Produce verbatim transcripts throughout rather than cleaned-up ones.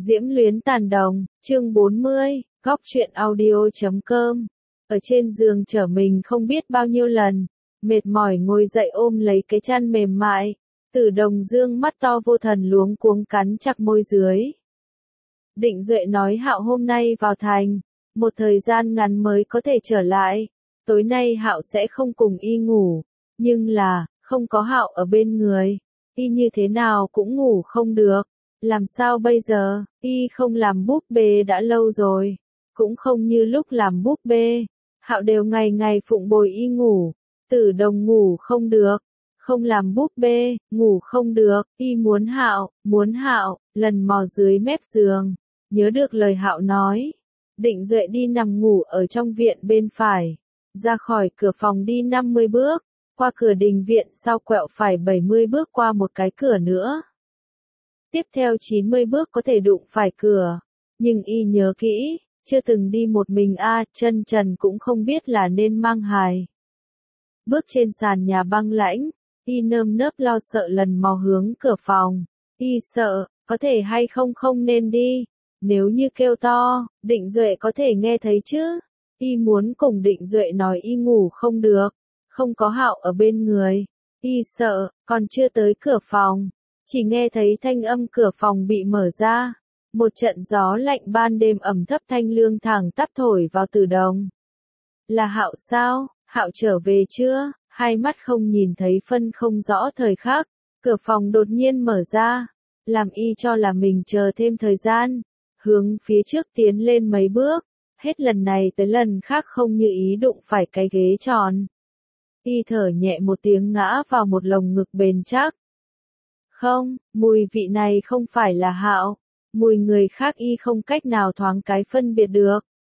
Diễm luyến tàn đồng, chương bốn mươi, góc truyện audio chấm com. Ở trên giường chở mình không biết bao nhiêu lần, mệt mỏi ngồi dậy ôm lấy cái chăn mềm mại, Tử Đồng dương mắt to vô thần luống cuống cắn chặt môi dưới. Định Duệ nói Hạo hôm nay vào thành, một thời gian ngắn mới có thể trở lại, tối nay Hạo sẽ không cùng y ngủ, nhưng là, không có Hạo ở bên người, y như thế nào cũng ngủ không được. Làm sao bây giờ, y không làm búp bê đã lâu rồi, cũng không như lúc làm búp bê, Hạo đều ngày ngày phụng bồi y ngủ, Tử Đồng ngủ không được, không làm búp bê, ngủ không được, y muốn Hạo, muốn Hạo, lần mò dưới mép giường, nhớ được lời Hạo nói. Định Duệ đi nằm ngủ ở trong viện bên phải, ra khỏi cửa phòng đi năm mươi bước, qua cửa đình viện sau quẹo phải bảy mươi bước qua một cái cửa nữa. Tiếp theo chín mươi bước có thể đụng phải cửa, nhưng y nhớ kỹ, chưa từng đi một mình a, chân trần cũng không biết là nên mang hài. Bước trên sàn nhà băng lãnh, y nơm nớp lo sợ lần mò hướng cửa phòng, y sợ, có thể hay không không nên đi, nếu như kêu to, Định Duệ có thể nghe thấy chứ, y muốn cùng Định Duệ nói y ngủ không được, không có Hạo ở bên người, y sợ, còn chưa tới cửa phòng. Chỉ nghe thấy thanh âm cửa phòng bị mở ra, một trận gió lạnh ban đêm ẩm thấp thanh lương thẳng tắp thổi vào Tử Đồng. Là Hạo sao? Hạo trở về chưa? Hai mắt không nhìn thấy phân không rõ thời khắc, cửa phòng đột nhiên mở ra, làm y cho là mình chờ thêm thời gian, hướng phía trước tiến lên mấy bước, hết lần này tới lần khác không như ý đụng phải cái ghế tròn. Y thở nhẹ một tiếng ngã vào một lồng ngực bền chắc. Không, mùi vị này không phải là Hạo, mùi người khác y không cách nào thoáng cái phân biệt được.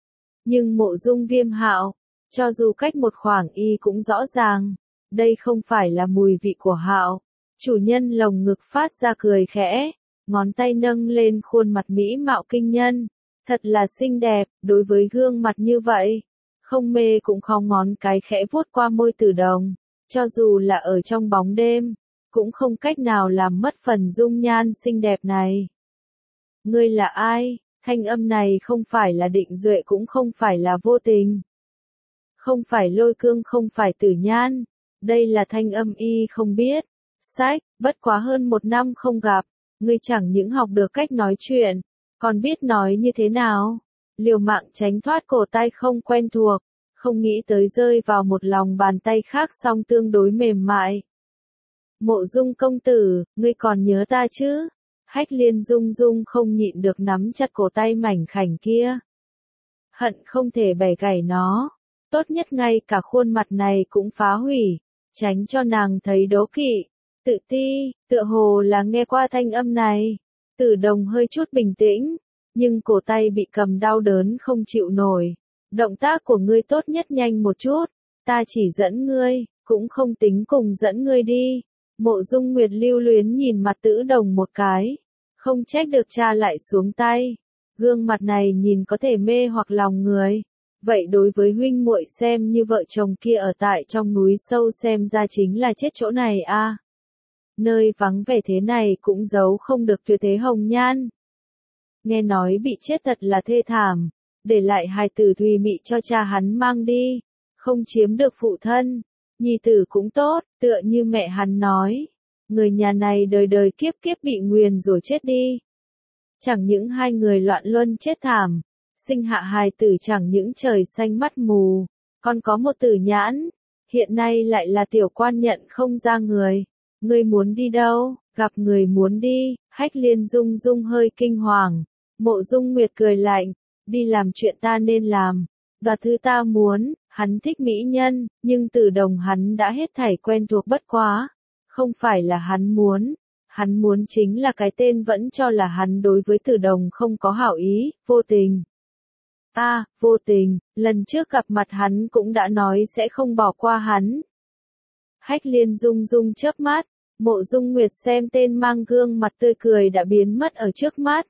Nhưng Mộ Dung Viêm Hạo, cho dù cách một khoảng y cũng rõ ràng, đây không phải là mùi vị của Hạo. Chủ nhân lồng ngực phát ra cười khẽ, ngón tay nâng lên khuôn mặt mỹ mạo kinh nhân, thật là xinh đẹp, đối với gương mặt như vậy, không mê cũng khó ngón cái khẽ vuốt qua môi Tử Đồng, cho dù là ở trong bóng đêm, cũng không cách nào làm mất phần dung nhan xinh đẹp này. Ngươi là ai? Thanh âm này không phải là Định Duệ cũng không phải là Vô Tình. Không phải Lôi Cương không phải Tử Nhan. Đây là thanh âm y không biết. Sách, bất quá hơn một năm không gặp, ngươi chẳng những học được cách nói chuyện, còn biết nói như thế nào. Liều mạng tránh thoát cổ tay không quen thuộc, không nghĩ tới rơi vào một lòng bàn tay khác song tương đối mềm mại. Mộ Dung công tử, ngươi còn nhớ ta chứ? Hách Liên Dung Dung không nhịn được nắm chặt cổ tay mảnh khảnh kia. Hận không thể bẻ gãy nó, tốt nhất ngay cả khuôn mặt này cũng phá hủy, tránh cho nàng thấy đố kỵ, tự ti, tựa hồ là nghe qua thanh âm này. Tử Đồng hơi chút bình tĩnh, nhưng cổ tay bị cầm đau đớn không chịu nổi. Động tác của ngươi tốt nhất nhanh một chút, ta chỉ dẫn ngươi, cũng không tính cùng dẫn ngươi đi. Mộ Dung Nguyệt lưu luyến nhìn mặt Tử Đồng một cái, không trách được cha lại xuống tay. Gương mặt này nhìn có thể mê hoặc lòng người. Vậy đối với huynh muội xem như vợ chồng kia ở tại trong núi sâu xem ra chính là chết chỗ này a. À. Nơi vắng vẻ thế này cũng giấu không được tuyệt thế hồng nhan. Nghe nói bị chết thật là thê thảm, để lại hài tử thùy mị cho cha hắn mang đi, không chiếm được phụ thân. Nhi tử cũng tốt, tựa như mẹ hắn nói, người nhà này đời đời kiếp kiếp bị nguyền rồi chết đi. Chẳng những hai người loạn luân chết thảm, sinh hạ hài tử chẳng những trời xanh mắt mù, còn có một tử nhãn, hiện nay lại là tiểu quan nhận không ra người. Ngươi muốn đi đâu? Gặp người muốn đi. Hách Liên Dung Dung hơi kinh hoàng. Mộ Dung Nguyệt cười lạnh, đi làm chuyện ta nên làm, đoạt thứ ta muốn. Hắn thích mỹ nhân, nhưng Tử Đồng hắn đã hết thảy quen thuộc bất quá. Không phải là hắn muốn, hắn muốn chính là cái tên vẫn cho là hắn đối với Tử Đồng không có hảo ý, Vô Tình. A, à, Vô Tình, lần trước gặp mặt hắn cũng đã nói sẽ không bỏ qua hắn. Hách Liên Dung Dung chớp mắt, Mộ Dung Nguyệt xem tên mang gương mặt tươi cười đã biến mất ở trước mắt.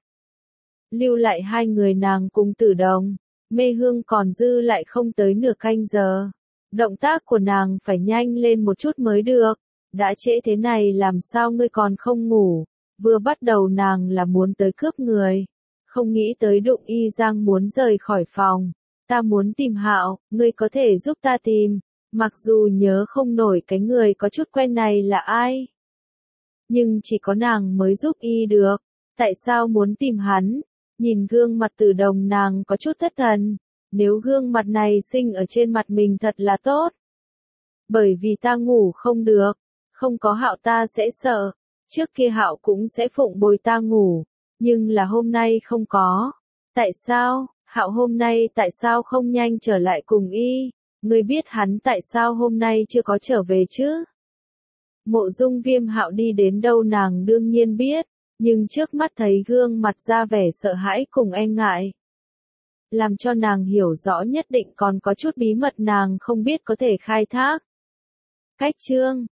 Lưu lại hai người nàng cùng Tử Đồng. Mê hương còn dư lại không tới nửa canh giờ. Động tác của nàng phải nhanh lên một chút mới được. Đã trễ thế này làm sao ngươi còn không ngủ? Vừa bắt đầu nàng là muốn tới cướp người. không nghĩ tới đụng y Giang muốn rời khỏi phòng. Ta muốn tìm Hạo, ngươi có thể giúp ta tìm, mặc dù nhớ không nổi cái người có chút quen này là ai. Nhưng chỉ có nàng mới giúp y được, tại sao muốn tìm hắn? Nhìn gương mặt Từ Đồng nàng có chút thất thần, nếu gương mặt này sinh ở trên mặt mình thật là tốt. Bởi vì ta ngủ không được, không có Hạo ta sẽ sợ, trước kia Hạo cũng sẽ phụng bồi ta ngủ, nhưng là hôm nay không có. Tại sao? Hạo hôm nay tại sao không nhanh trở lại cùng y? Ngươi biết hắn tại sao hôm nay chưa có trở về chứ? Mộ Dung Viêm Hạo đi đến đâu nàng đương nhiên biết, nhưng trước mắt thấy gương mặt ra vẻ sợ hãi cùng e ngại. Làm cho nàng hiểu rõ nhất định còn có chút bí mật nàng không biết có thể khai thác. Cách chương